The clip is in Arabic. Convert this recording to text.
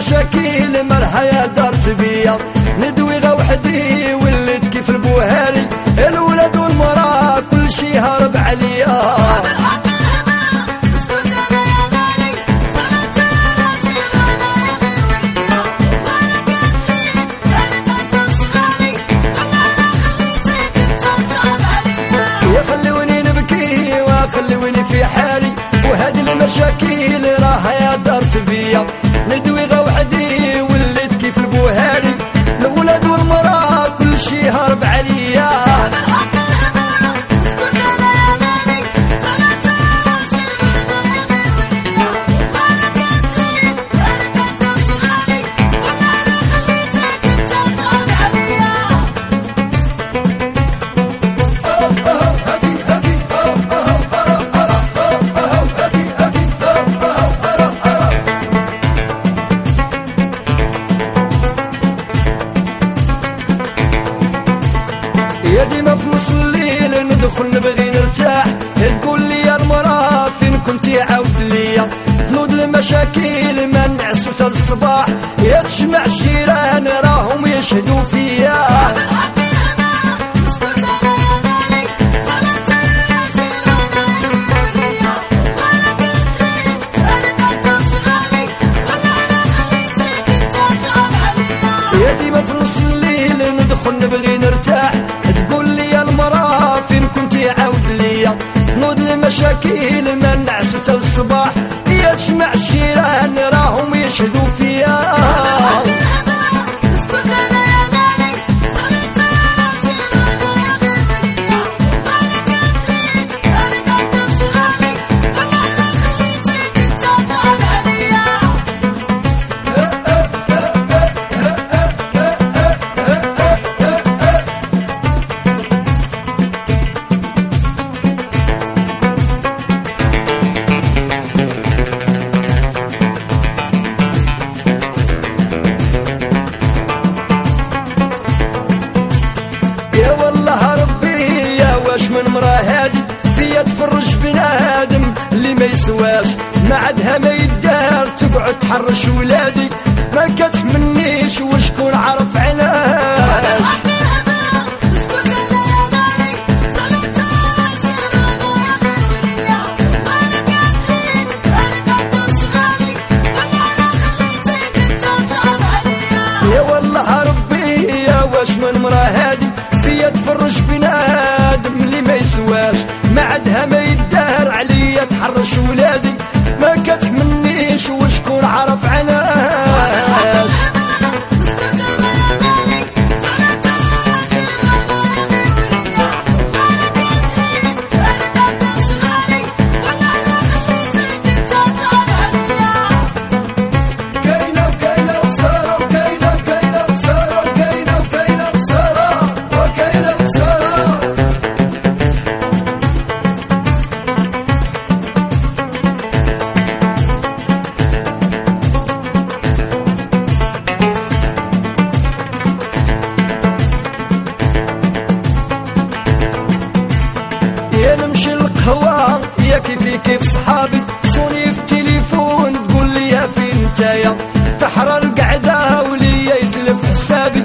المشاكل مالها يا دارت بيا، ندوي غا وحدي وليت كيف البوهاري، الولاد والمرا كل شي هارب عليا. خلوني نبكي وخلوني في حالي، وهذه المشاكل راها يا دارت بيا، ندوي غا وحدي وليت كيف البوهاري، الولاد والمرا كل شي هارب عليا. يا ديما في نص الليل ندخل نبغي نرتاح، تقول لي يا المرا فين كنتي عاود ليا، تنوض المشاكل ما نعسو تا الصباح، يا تجمع الجيران راهم يشهدوا فيا. يا ديما في نص الليل ندخل نبغي نرتاح، تقول لي يا المرا فين كنتي عاود ليا، نوض المشاكل ما نعسو تا الصباح، يا تجمع الجيران راهم يشهدوا فيا. يا والله ربي يا واش من مرا هادي فيا تفرج بنادم اللي ما يسواش، ما عادها ما يدار تقعد تحرش ولادي، ما كتحملنيش وشكون عرف علاش. يا والله ربي يا واش من مرا هادي فيا تفرج بنادم اللي ما يسواش، ما عادها ما يدار عليا تحرش ولادي، ما كتحملنيش وشكون عرف علاش. نمشي للقهوة يا كيف صحابي، صوني في التليفون تقول لي يا فين نتايا، تحرى القعدة وليا يتلف حسابي،